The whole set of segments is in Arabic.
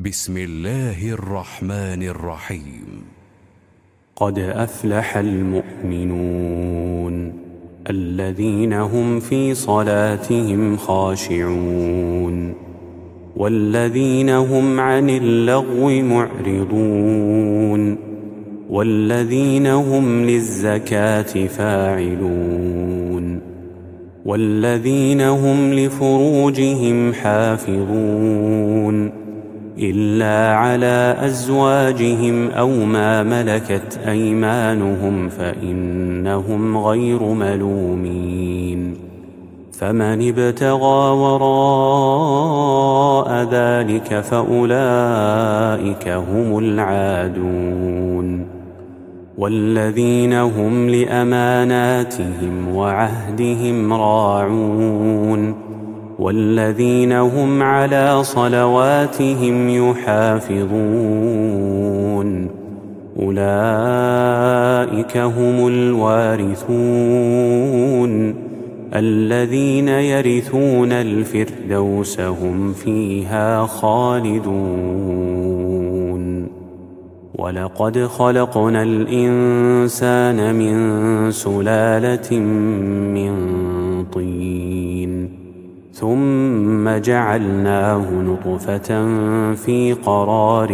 بسم الله الرحمن الرحيم. قد أفلح المؤمنون الذين هم في صلاتهم خاشعون والذين هم عن اللغو معرضون والذين هم للزكاة فاعلون والذين هم لفروجهم حافظون إلا على أزواجهم أو ما ملكت أيمانهم فإنهم غير ملومين. فمن ابتغى وراء ذلك فأولئك هم العادون. والذين هم لأماناتهم وعهدهم راعون والذين هم على صلواتهم يحافظون أولئك هم الوارثون الذين يرثون الفردوس هم فيها خالدون. ولقد خلقنا الإنسان من سلالة من طين ثم جعلناه نطفة في قرار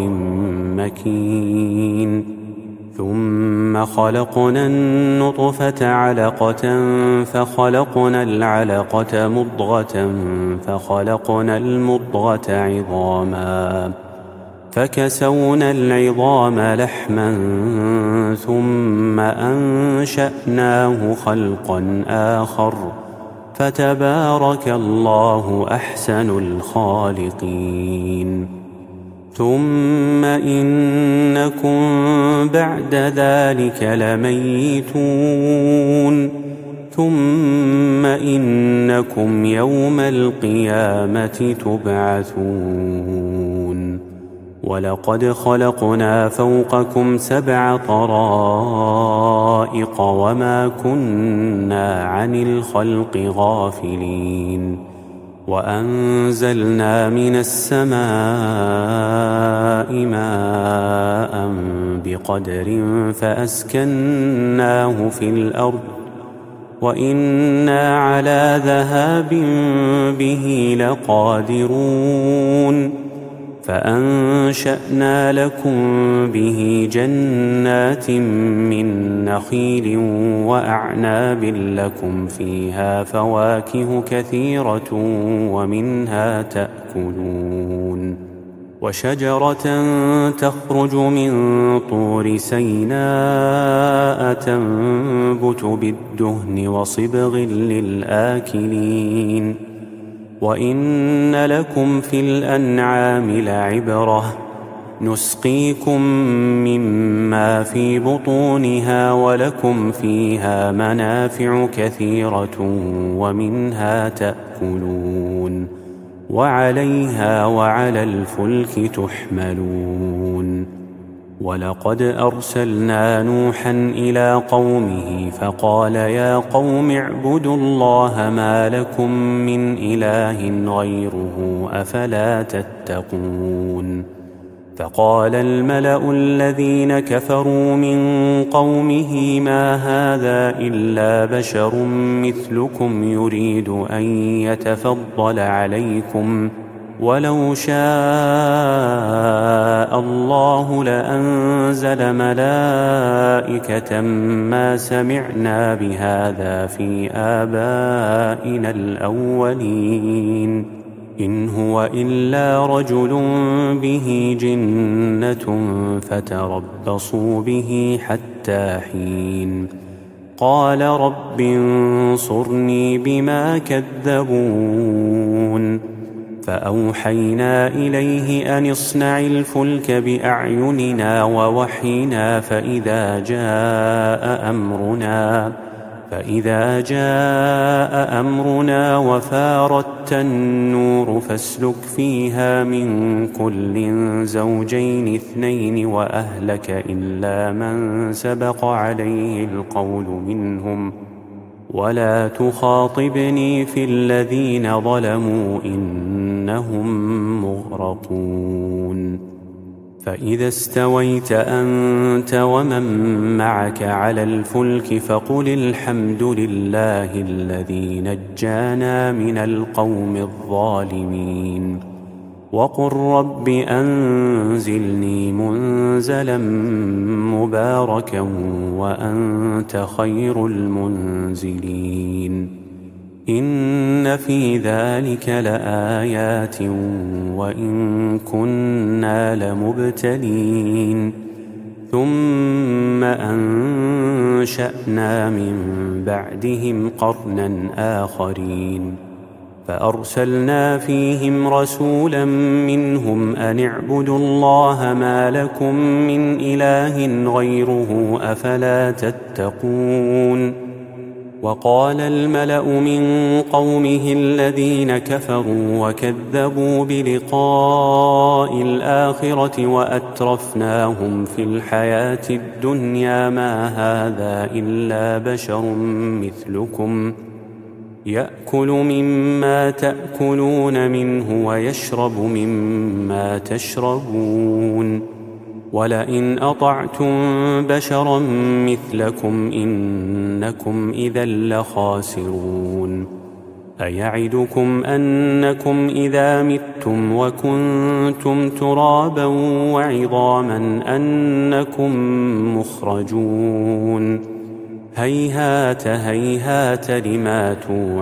مكين ثم خلقنا النطفة علقة فخلقنا العلقة مضغة فخلقنا المضغة عظاما فكسونا العظام لحما ثم أنشأناه خلقا آخر فتبارك الله أحسن الخالقين. ثم إنكم بعد ذلك لميتون ثم إنكم يوم القيامة تبعثون. ولقد خلقنا فوقكم 7 طرائق وما كنا عن الخلق غافلين. وأنزلنا من السماء ماء بقدر فأسكناه في الأرض وإنا على ذهاب به لقادرون. فأنشأنا لكم به جنات من نخيل وأعناب لكم فيها فواكه كثيرة ومنها تأكلون. وشجرة تخرج من طور سيناء تنبت بالدهن وصبغ للآكلين. وإن لكم في الأنعام لعبرة نسقيكم مما في بطونها ولكم فيها منافع كثيرة ومنها تأكلون وعليها وعلى الفلك تحملون. ولقد أرسلنا نوحا إلى قومه فقال يا قوم اعبدوا الله ما لكم من إله غيره أفلا تتقون. فقال الملأ الذين كفروا من قومه ما هذا إلا بشر مثلكم يريد أن يتفضل عليكم ولو شاء الله لأنزل ملائكة ما سمعنا بهذا في آبائنا الأولين إن هو إلا رجل به جنة فتربصوا به حتى حين. قال رب انصرني بما كذبون. فأوحينا إليه أن اصنع الفلك بأعيننا ووحينا فإذا جاء أمرنا وفارت النور فاسلك فيها من كل زوجين 2 وأهلك إلا من سبق عليه القول منهم ولا تخاطبني في الذين ظلموا إنهم مغرقون. فإذا استويت أنت ومن معك على الفلك فقل الحمد لله الذي نجانا من القوم الظالمين وقل رب أنزلني منزلا مباركا وأنت خير المنزلين. إن في ذلك لآيات وإن كنا لمبتلين. ثم أنشأنا من بعدهم قرنا آخرين فأرسلنا فيهم رسولا منهم أن اعبدوا الله ما لكم من إله غيره أفلا تتقون. وقال الملأ من قومه الذين كفروا وكذبوا بلقاء الآخرة وأترفناهم في الحياة الدنيا ما هذا إلا بشر مثلكم يأكل مما تأكلون منه ويشرب مما تشربون ولئن أطعتم بشرا مثلكم إنكم إذا لخاسرون. أيعدكم أنكم إذا متم وكنتم ترابا وعظاما أنكم مخرجون هيهات هيهات لما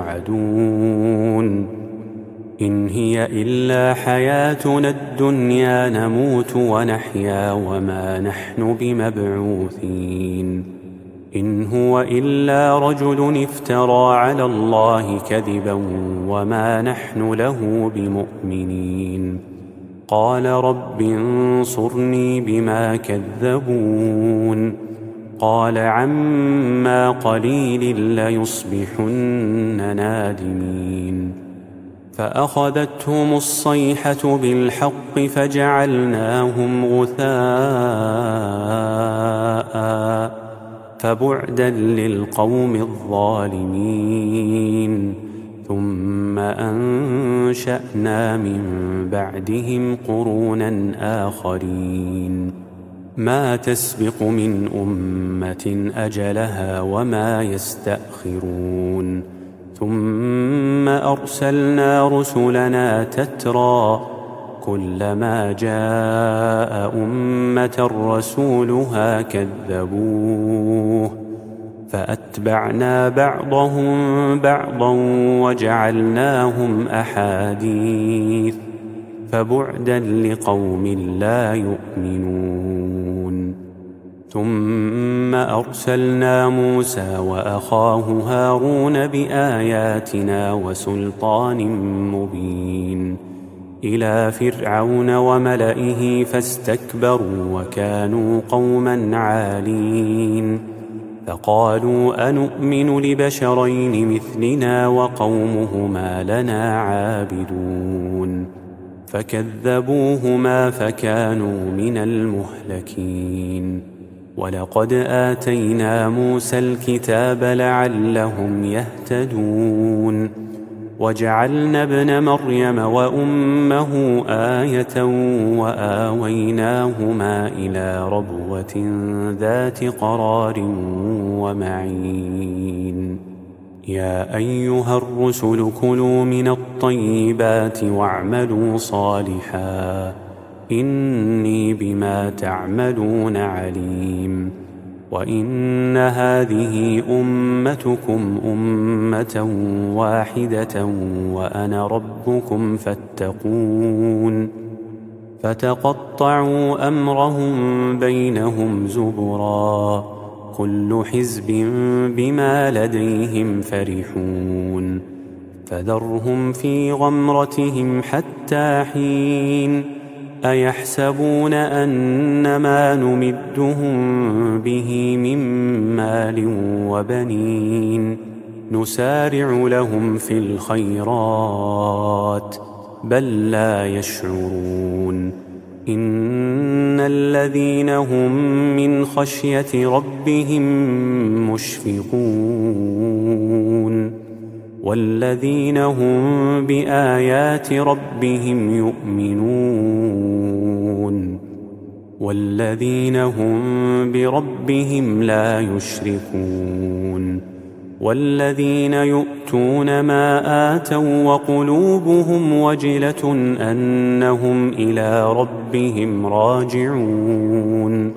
توعدون. إن هي إلا حياتنا الدنيا نموت ونحيا وما نحن بمبعوثين. إن هو إلا رجل افترى على الله كذبا وما نحن له بمؤمنين. قال رب انصرني بما كذبون. قال عما قليل ليصبحن نادمين. فأخذتهم الصيحة بالحق فجعلناهم غثاء فبعدا للقوم الظالمين. ثم أنشأنا من بعدهم قرونا آخرين ما تسبق من أمة أجلها وما يستأخرون. ثم أرسلنا رسلنا تترى كلما جاء أمة رسولها كذبوه فأتبعنا بعضهم بعضا وجعلناهم أحاديث فبعدا لقوم لا يؤمنون. ثم أرسلنا موسى وأخاه هارون بآياتنا وسلطان مبين إلى فرعون وملئه فاستكبروا وكانوا قوما عالين. فقالوا أنؤمن لبشرين مثلنا وقومهما لنا عابدون فكذبوهما فكانوا من المهلكين. ولقد آتينا موسى الكتاب لعلهم يهتدون وجعلنا ابن مريم وأمه آية وآويناهما إلى ربوة ذات قرار ومعين. يا أيها الرسل كلوا من الطيبات واعملوا صالحا إني بما تعملون عليم. وإن هذه أمتكم أمة واحدة وأنا ربكم فاتقون. فتقطعوا أمرهم بينهم زبرا كل حزب بما لديهم فرحون. فذرهم في غمرتهم حتى حين. أيحسبون أنما نمدهم به من مال وبنين نسارع لهم في الخيرات بل لا يشعرون. إن الذين هم من خشية ربهم مشفقون والذين هم بآيات ربهم يؤمنون والذين هم بربهم لا يشركون والذين يؤتون ما آتوا وقلوبهم وجلة أنهم إلى ربهم راجعون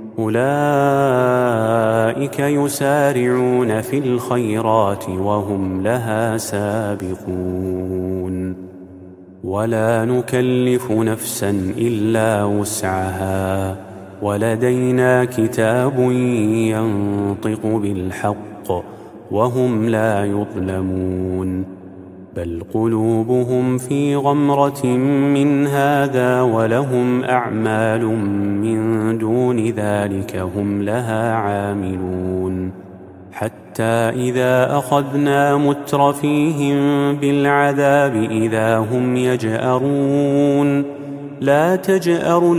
أولئك يسارعون في الخيرات وهم لها سابقون ولا نكلف نفسا إلا وسعها ولدينا كتاب ينطق بالحق وهم لا يظلمون بل قلوبهم في غمرة من هذا ولهم أعمال من دون ذلك هم لها عاملون حتى إذا أخذنا مترفيهم بالعذاب إذا هم يجأرون لا تجأروا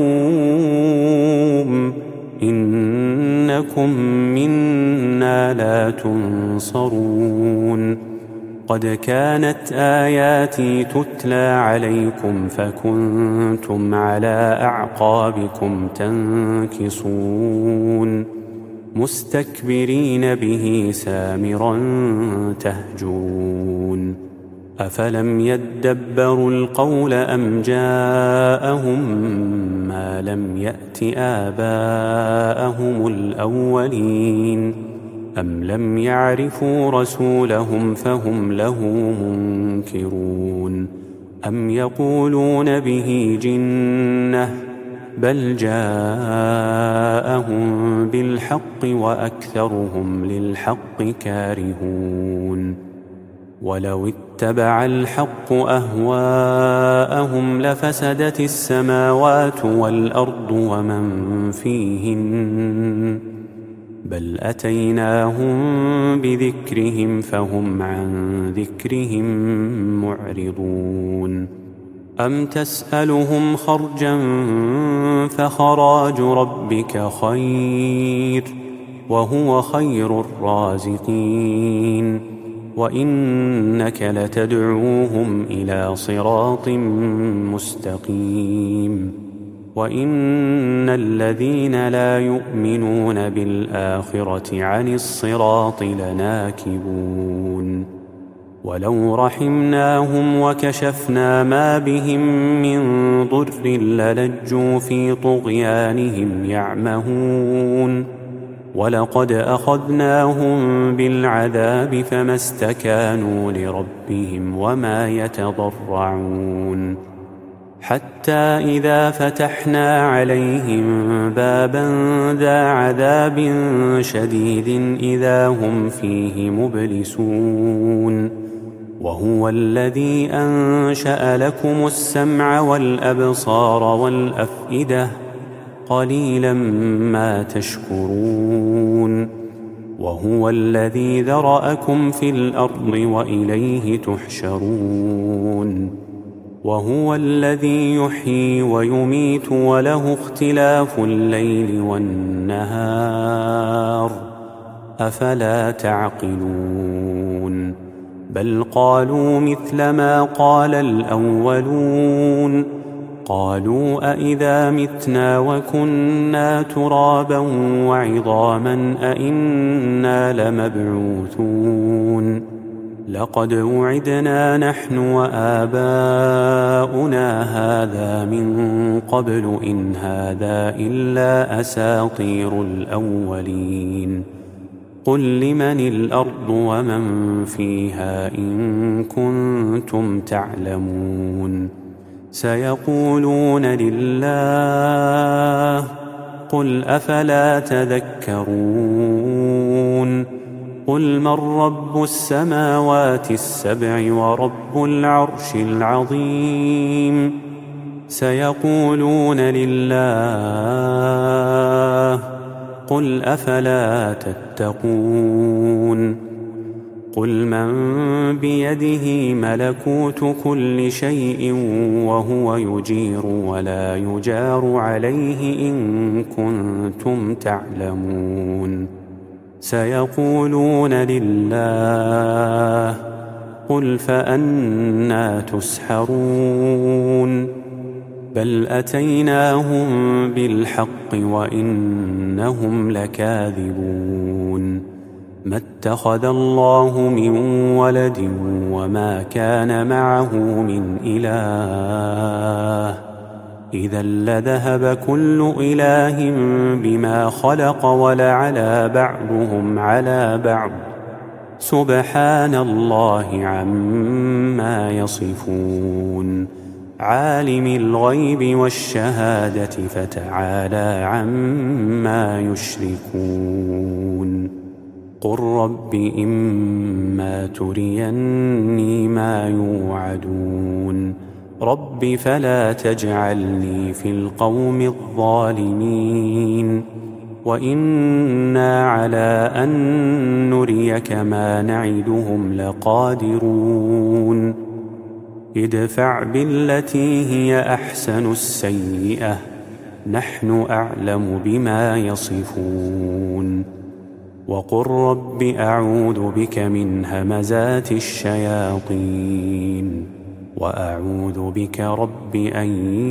اليوم إنكم منا لا تنصرون قد كانت آياتي تتلى عليكم فكنتم على أعقابكم تنكصون مستكبرين به سامرا تهجرون أفلم يدبروا القول أم جاءهم ما لم يأت آباءهم الأولين أم لم يعرفوا رسولهم فهم له منكرون أم يقولون به جنة بل جاءهم بالحق وأكثرهم للحق كارهون ولو اتبع الحق أهواءهم لفسدت السماوات والأرض ومن فيهن بل أتيناهم بذكرهم فهم عن ذكرهم معرضون أم تسألهم خرجا فخراج ربك خير وهو خير الرازقين وإنك لتدعوهم إلى صراط مستقيم وإن الذين لا يؤمنون بالآخرة عن الصراط لناكبون ولو رحمناهم وكشفنا ما بهم من ضر للجوا في طغيانهم يعمهون ولقد أخذناهم بالعذاب فما استكانوا لربهم وما يتضرعون حتى إذا فتحنا عليهم بابا ذا عذاب شديد إذا هم فيه مبلسون وهو الذي أنشأ لكم السمع والأبصار والأفئدة قليلا ما تشكرون وهو الذي ذرأكم في الأرض وإليه تحشرون وهو الذي يحيي ويميت وله اختلاف الليل والنهار أفلا تعقلون بل قالوا مثل ما قال الأولون قالوا أإذا متنا وكنا ترابا وعظاما أإنا لمبعوثون لقد وعدنا نحن وآباؤنا هذا من قبل إن هذا إلا أساطير الأولين قل لمن الأرض ومن فيها إن كنتم تعلمون سيقولون لله قل أفلا تذكرون قل من رب السماوات السبع ورب العرش العظيم سيقولون لله قل أفلا تتقون قل من بيده ملكوت كل شيء وهو يجير ولا يجار عليه إن كنتم تعلمون سيقولون لله قل فأنى تسحرون بل أتيناهم بالحق وإنهم لكاذبون ما اتخذ الله من ولد وما كان معه من إله إذا لذهب كل إله بما خلق ولعلى بعضهم على بعض سبحان الله عما يصفون عالم الغيب والشهادة فتعالى عما يشركون قل رب إما تريني ما يوعدون رب فلا تجعلني في القوم الظالمين وإنا على أن نريك ما نعدهم لقادرون ادفع بالتي هي أحسن السيئة نحن أعلم بما يصفون وقل رب أعوذ بك من همزات الشياطين وأعوذ بك رب أن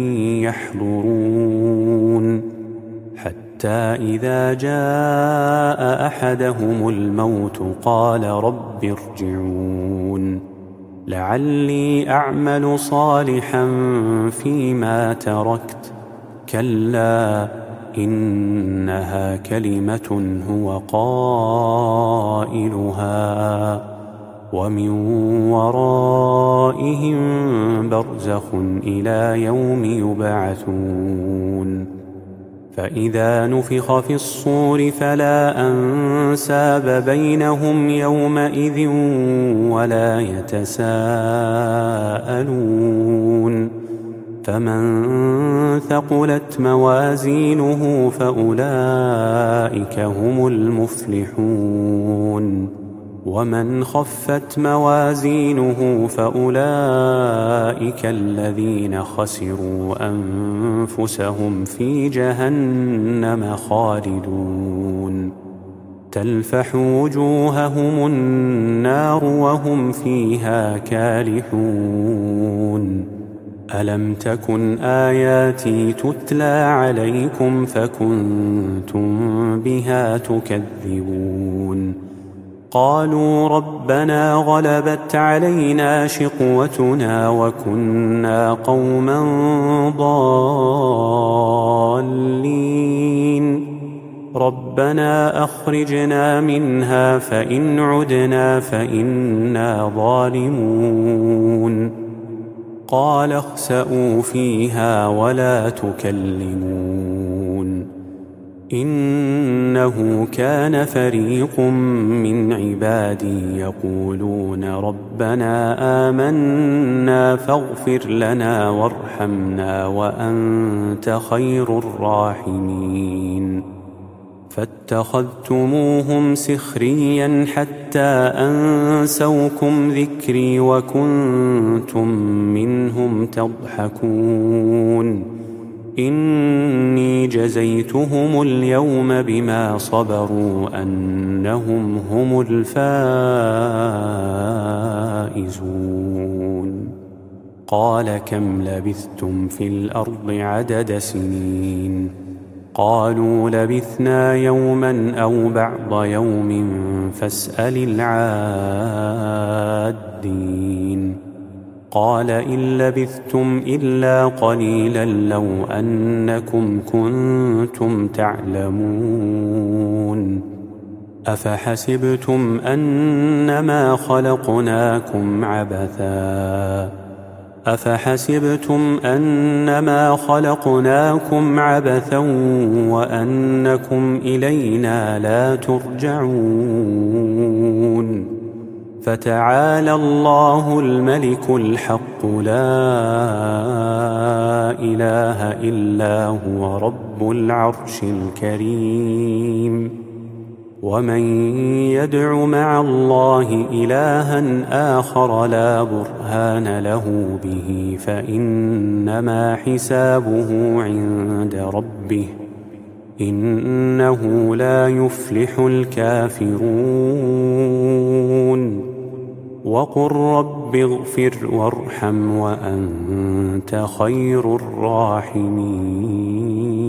يحضرون حتى إذا جاء أحدهم الموت قال رب ارجعون لعلي أعمل صالحا فيما تركت كلا إنها كلمة هو قائلها ومن ورائهم برزخ إلى يوم يبعثون فإذا نفخ في الصور فلا أنساب بينهم يومئذ ولا يتساءلون فمن ثقلت موازينه فأولئك هم المفلحون ومن خفت موازينه فأولئك الذين خسروا أنفسهم في جهنم خالدون تلفح وجوههم النار وهم فيها كالحون ألم تكن آياتي تتلى عليكم فكنتم بها تكذبون قالوا ربنا غلبت علينا شقوتنا وكنا قوما ضالين ربنا أخرجنا منها فإن عدنا فإنا ظالمون قال اخسئوا فيها ولا تكلمون إنه كان فريق من عبادي يقولون ربنا آمنا فاغفر لنا وارحمنا وأنت خير الراحمين فاتخذتموهم سخريا حتى أنسوكم ذكري وكنتم منهم تضحكون إني جزيتهم اليوم بما صبروا أنهم هم الفائزون قال كم لبثتم في الأرض عدد سنين قالوا لبثنا يوما أو بعض يوم فاسأل العادين قال إن لبثتم إلا قليلا لو أنكم كنتم تعلمون أفحسبتم أنما خلقناكم عبثا وأنكم إلينا لا ترجعون فتعالى الله الملك الحق لا إله إلا هو رب العرش الكريم ومن يدع مع الله إلها آخر لا برهان له به فإنما حسابه عند ربه إنه لا يفلح الكافرون وقل رب اغفر وارحم وأنت خير الراحمين